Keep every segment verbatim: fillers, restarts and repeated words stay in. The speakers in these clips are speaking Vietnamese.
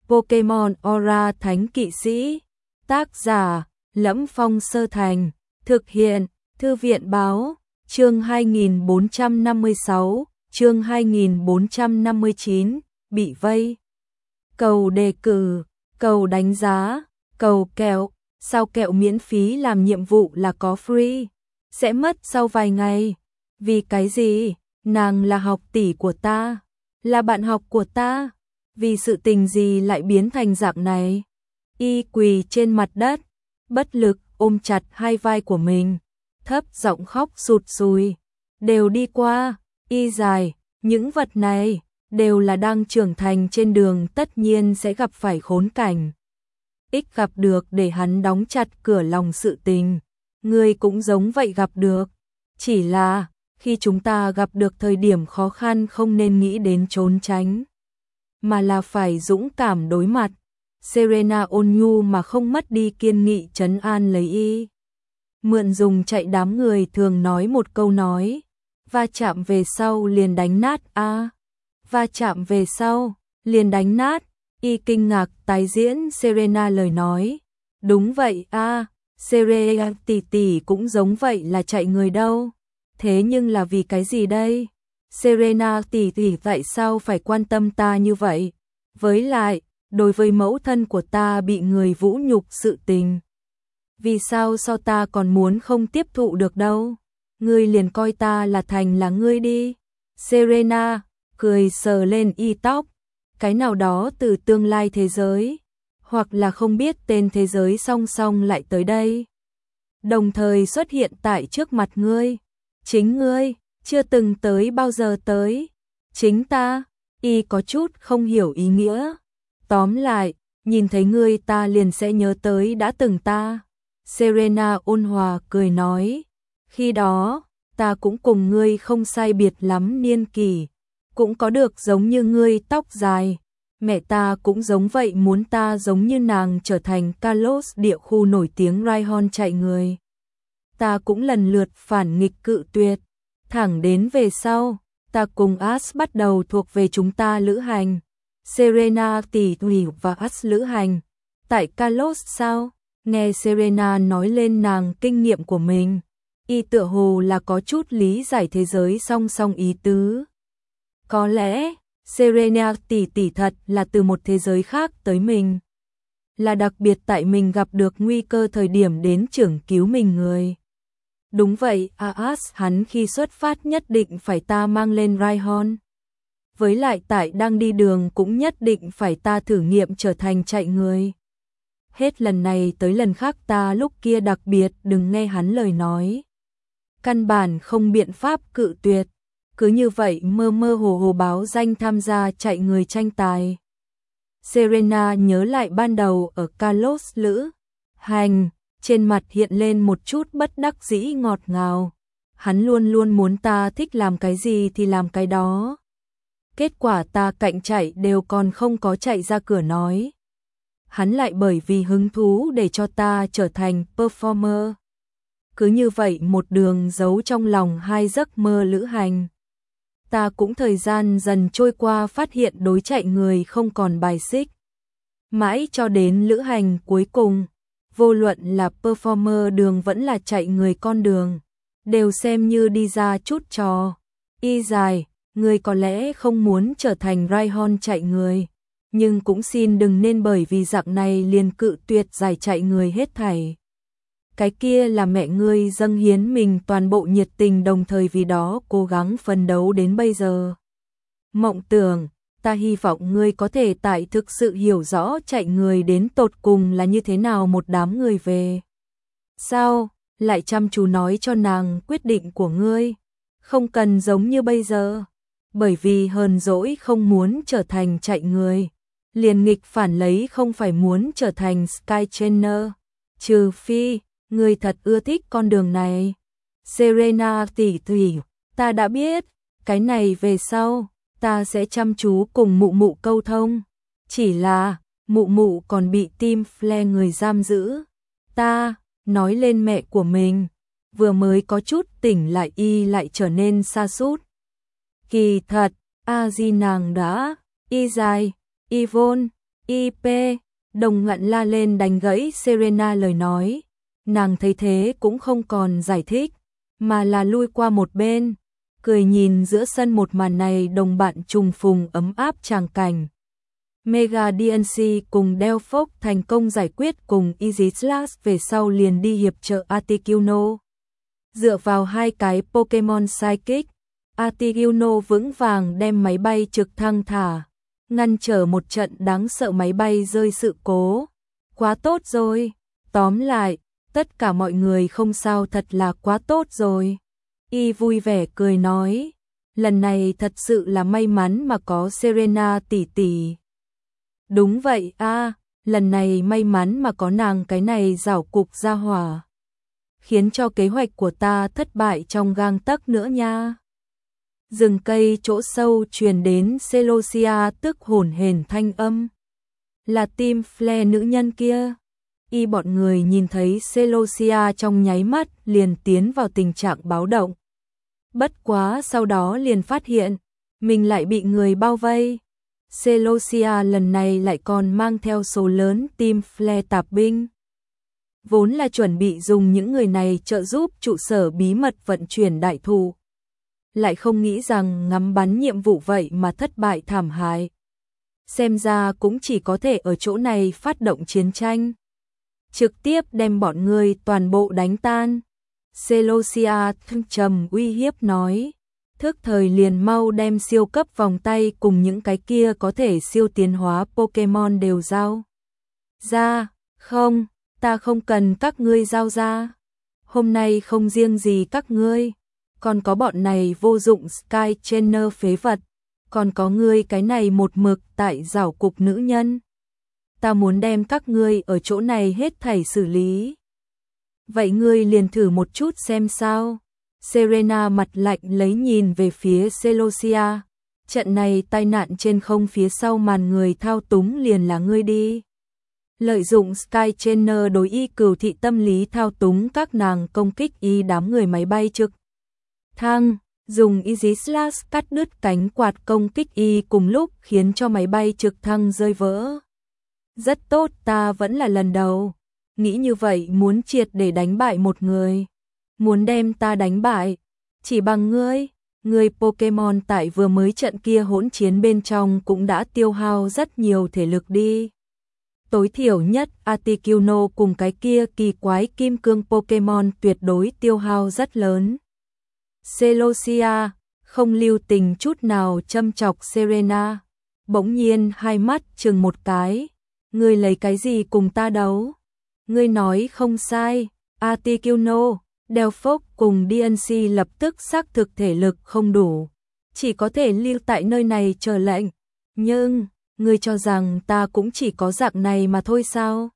Pokemon Aura Thánh Kỵ Sĩ. Tác giả Lẫm Phong Sơ Thành. Thực hiện Thư viện Báo. Chương hai nghìn bốn trăm năm mươi sáu, chương hai nghìn bốn trăm năm mươi chín, bị vây. Cầu đề cử, cầu đánh giá, cầu kẹo, sao kẹo miễn phí làm nhiệm vụ là có free, sẽ mất sau vài ngày. Vì cái gì? Nàng là học tỷ của ta, là bạn học của ta. Vì sự tình gì lại biến thành dạng này? Y quỳ trên mặt đất, bất lực ôm chặt hai vai của mình, thấp giọng khóc sụt sùi. Đều đi qua, Y dài, những vật này đều là đang trưởng thành trên đường tất nhiên sẽ gặp phải khốn cảnh. Ích gặp được để hắn đóng chặt cửa lòng sự tình, ngươi cũng giống vậy gặp được. Chỉ là, khi chúng ta gặp được thời điểm khó khăn không nên nghĩ đến trốn tránh, mà là phải dũng cảm đối mặt. Serena ôn nhu mà không mất đi kiên nghị trấn an lấy Y. Mượn dùng chạy đám người thường nói một câu nói, va chạm về sau liền đánh nát a. À, va chạm về sau liền đánh nát. Y kinh ngạc tái diễn Serena lời nói. Đúng vậy a, à, Serena tỷ tỷ cũng giống vậy là chạy người đâu. Thế nhưng là vì cái gì đây? Serena tỷ tỷ tại sao phải quan tâm ta như vậy? Với lại, đối với mẫu thân của ta bị người vũ nhục sự tình, vì sao sao ta còn muốn không tiếp thụ được đâu? Ngươi liền coi ta là thành là ngươi đi. Serena cười sờ lên Y tóc. Cái nào đó từ tương lai thế giới, hoặc là không biết tên thế giới song song lại tới đây, đồng thời xuất hiện tại trước mặt ngươi. Chính ngươi chưa từng tới bao giờ tới. Chính ta. Y có chút không hiểu ý nghĩa. Tóm lại, nhìn thấy ngươi ta liền sẽ nhớ tới đã từng ta. Serena ôn hòa cười nói, khi đó, ta cũng cùng ngươi không sai biệt lắm niên kỷ, cũng có được giống như ngươi tóc dài. Mẹ ta cũng giống vậy, muốn ta giống như nàng trở thành Kalos địa khu nổi tiếng Raihon chạy người. Ta cũng lần lượt phản nghịch cự tuyệt, thẳng đến về sau, ta cùng Ash bắt đầu thuộc về chúng ta lữ hành. Serena tỷ tỷ và Ash lữ hành tại Kalos sao? Nghe Serena nói lên nàng kinh nghiệm của mình, Y tựa hồ là có chút lý giải thế giới song song ý tứ. Có lẽ, Serena tỷ tỷ thật là từ một thế giới khác tới mình, là đặc biệt tại mình gặp được nguy cơ thời điểm đến trưởng cứu mình người. Đúng vậy, Aas hắn khi xuất phát nhất định phải ta mang lên Raihon. Với lại tại đang đi đường cũng nhất định phải ta thử nghiệm trở thành chạy người. Hết lần này tới lần khác ta lúc kia đặc biệt đừng nghe hắn lời nói, căn bản không biện pháp cự tuyệt, cứ như vậy mơ mơ hồ hồ báo danh tham gia chạy người tranh tài. Serena nhớ lại ban đầu ở Kalos lữ hành, trên mặt hiện lên một chút bất đắc dĩ ngọt ngào. Hắn luôn luôn muốn ta thích làm cái gì thì làm cái đó. Kết quả ta cạnh chạy đều còn không có chạy ra cửa nói. Hắn lại bởi vì hứng thú để cho ta trở thành performer. Cứ như vậy một đường giấu trong lòng hai giấc mơ lữ hành. Ta cũng thời gian dần trôi qua phát hiện đối chạy người không còn bài xích. Mãi cho đến lữ hành cuối cùng, vô luận là performer đường vẫn là chạy người con đường, đều xem như đi ra chút trò. Y dài, người có lẽ không muốn trở thành Raihon chạy người, nhưng cũng xin đừng nên bởi vì dạng này liền cự tuyệt giải chạy người hết thảy. Cái kia là mẹ ngươi dâng hiến mình toàn bộ nhiệt tình, đồng thời vì đó cố gắng phấn đấu đến bây giờ. Mộng tưởng, ta hy vọng ngươi có thể tại thực sự hiểu rõ chạy người đến tột cùng là như thế nào. Một đám người về sao lại chăm chú nói cho nàng quyết định của ngươi, không cần giống như bây giờ, bởi vì hờn dỗi không muốn trở thành chạy người, liền nghịch phản lấy không phải muốn trở thành Sky Trainer, trừ phi ngươi thật ưa thích con đường này. Serena tỷ tỷ, ta đã biết, cái này về sau, ta sẽ chăm chú cùng mụ mụ câu thông. Chỉ là, mụ mụ còn bị Team Flare người giam giữ. Ta, nói lên mẹ của mình, vừa mới có chút tỉnh lại Y lại trở nên sa sút. Kỳ thật, a di nàng đã, Y dài, Yvonne, i pê, Đồng Ngạn la lên đánh gãy Serena lời nói. Nàng thấy thế cũng không còn giải thích, mà là lui qua một bên, cười nhìn giữa sân một màn này đồng bạn trùng phùng ấm áp tràng cảnh. Mega đê en xê cùng Delphos thành công giải quyết cùng Aegislash về sau liền đi hiệp trợ Articuno. Dựa vào hai cái Pokemon Psychic, Articuno vững vàng đem máy bay trực thăng thả, ngăn trở một trận đáng sợ máy bay rơi sự cố. Quá tốt rồi, tóm lại, tất cả mọi người không sao, thật là quá tốt rồi. Y vui vẻ cười nói, lần này thật sự là may mắn mà có Serena tỷ tỷ. Đúng vậy a, lần này may mắn mà có nàng cái này giảo cục gia hỏa, khiến cho kế hoạch của ta thất bại trong gang tấc nữa nha. Rừng cây chỗ sâu truyền đến Celosia tức hổn hển thanh âm. Là Tim Flare nữ nhân kia. Y bọn người nhìn thấy Celosia trong nháy mắt liền tiến vào tình trạng báo động. Bất quá sau đó liền phát hiện, mình lại bị người bao vây. Celosia lần này lại còn mang theo số lớn Tim Flare tạp binh. Vốn là chuẩn bị dùng những người này trợ giúp trụ sở bí mật vận chuyển đại thù. Lại không nghĩ rằng ngắm bắn nhiệm vụ vậy mà thất bại thảm hại. Xem ra cũng chỉ có thể ở chỗ này phát động chiến tranh. Trực tiếp đem bọn người toàn bộ đánh tan. Celosia trầm uy hiếp nói. Thức thời liền mau đem siêu cấp vòng tay cùng những cái kia có thể siêu tiến hóa Pokemon đều giao ra. Không, ta không cần các ngươi giao ra. Hôm nay không riêng gì các ngươi, còn có bọn này vô dụng Sky Trainer phế vật, còn có ngươi cái này một mực tại giảo cục nữ nhân. Ta muốn đem các ngươi ở chỗ này hết thảy xử lý. Vậy ngươi liền thử một chút xem sao. Serena mặt lạnh lấy nhìn về phía Celosia. Trận này tai nạn trên không phía sau màn người thao túng liền là ngươi đi. Lợi dụng Sky Trainer đối y cửu thị tâm lý thao túng các nàng công kích y đám người máy bay trực thăng, dùng Aegislash cắt đứt cánh quạt công kích y cùng lúc khiến cho máy bay trực thăng rơi vỡ. Rất tốt, ta vẫn là lần đầu. Nghĩ như vậy muốn triệt để đánh bại một người. Muốn đem ta đánh bại, chỉ bằng ngươi. Người Pokemon tại vừa mới trận kia hỗn chiến bên trong cũng đã tiêu hao rất nhiều thể lực đi. Tối thiểu nhất Articuno cùng cái kia kỳ quái kim cương Pokemon tuyệt đối tiêu hao rất lớn. Celosia không lưu tình chút nào châm chọc Serena, bỗng nhiên hai mắt chừng một cái. Ngươi lấy cái gì cùng ta đấu? Ngươi nói không sai, Articuno, Delphos cùng đê en xê lập tức xác thực thể lực không đủ, chỉ có thể lưu tại nơi này chờ lệnh. Nhưng, ngươi cho rằng ta cũng chỉ có dạng này mà thôi sao?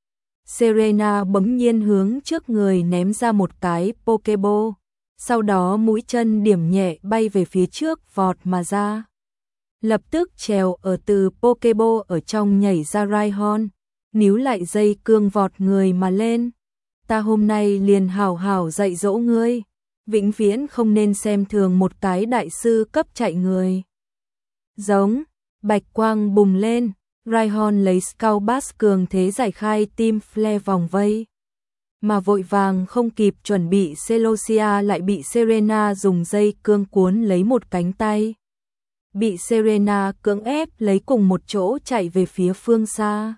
Serena bỗng nhiên hướng trước người ném ra một cái Pokeball, sau đó mũi chân điểm nhẹ bay về phía trước vọt mà ra. Lập tức trèo ở từ Pokeball ở trong nhảy ra Rhyhorn, níu lại dây cương vọt người mà lên. Ta hôm nay liền hảo hảo dạy dỗ ngươi, vĩnh viễn không nên xem thường một cái đại sư cấp chạy người. Giống, bạch quang bùng lên, Rhyhorn lấy Scout Bass cường thế giải khai Tim Flare vòng vây. Mà vội vàng không kịp chuẩn bị, Celosia lại bị Serena dùng dây cương cuốn lấy một cánh tay. Bị Serena cưỡng ép lấy cùng một chỗ chạy về phía phương xa.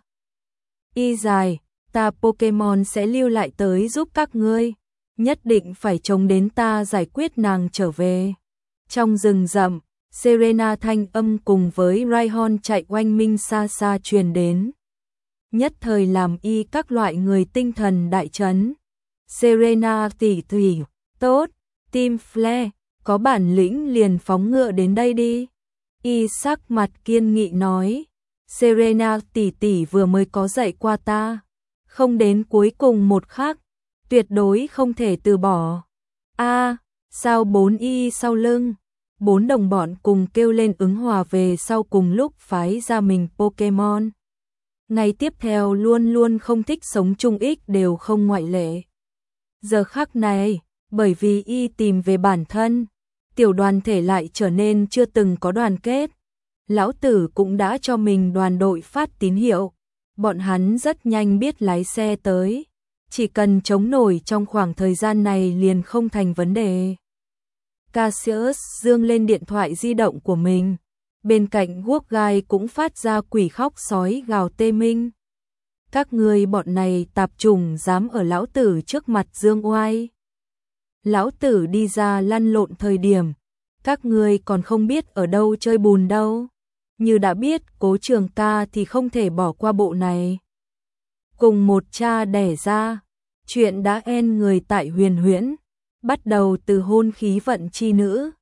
Y dài, ta Pokemon sẽ lưu lại tới giúp các ngươi, nhất định phải chống đến ta giải quyết nàng trở về. Trong rừng rậm, Serena thanh âm cùng với Rhyhorn chạy oanh minh xa xa truyền đến. Nhất thời làm y các loại người tinh thần đại chấn. Serena tỷ tỷ, tốt, Tim Flare, có bản lĩnh liền phóng ngựa đến đây đi. Y sắc mặt kiên nghị nói, Serena tỷ tỷ vừa mới có dạy qua ta, không đến cuối cùng một khắc, tuyệt đối không thể từ bỏ. A, sao bốn y sau lưng? Bốn đồng bọn cùng kêu lên ứng hòa về sau cùng lúc phái ra mình Pokemon. Ngày tiếp theo luôn luôn không thích sống chung ích đều không ngoại lệ. Giờ khắc này, bởi vì y tìm về bản thân, tiểu đoàn thể lại trở nên chưa từng có đoàn kết. lão tử cũng đã cho mình đoàn đội phát tín hiệu, bọn hắn rất nhanh biết lái xe tới, chỉ cần chống nổi trong khoảng thời gian này liền không thành vấn đề. Cassius dương lên điện thoại di động của mình, bên cạnh guốc gai cũng phát ra quỷ khóc sói gào tê minh. Các ngươi bọn này tạp chủng dám ở lão tử trước mặt dương oai. Lão tử đi ra lăn lộn thời điểm, các ngươi còn không biết ở đâu chơi bùn đâu. Như đã biết Cố Trường Ca thì không thể bỏ qua bộ này. Cùng một cha đẻ ra, chuyện đã en người tại Huyền Huyễn, bắt đầu từ hôn khí vận chi nữ,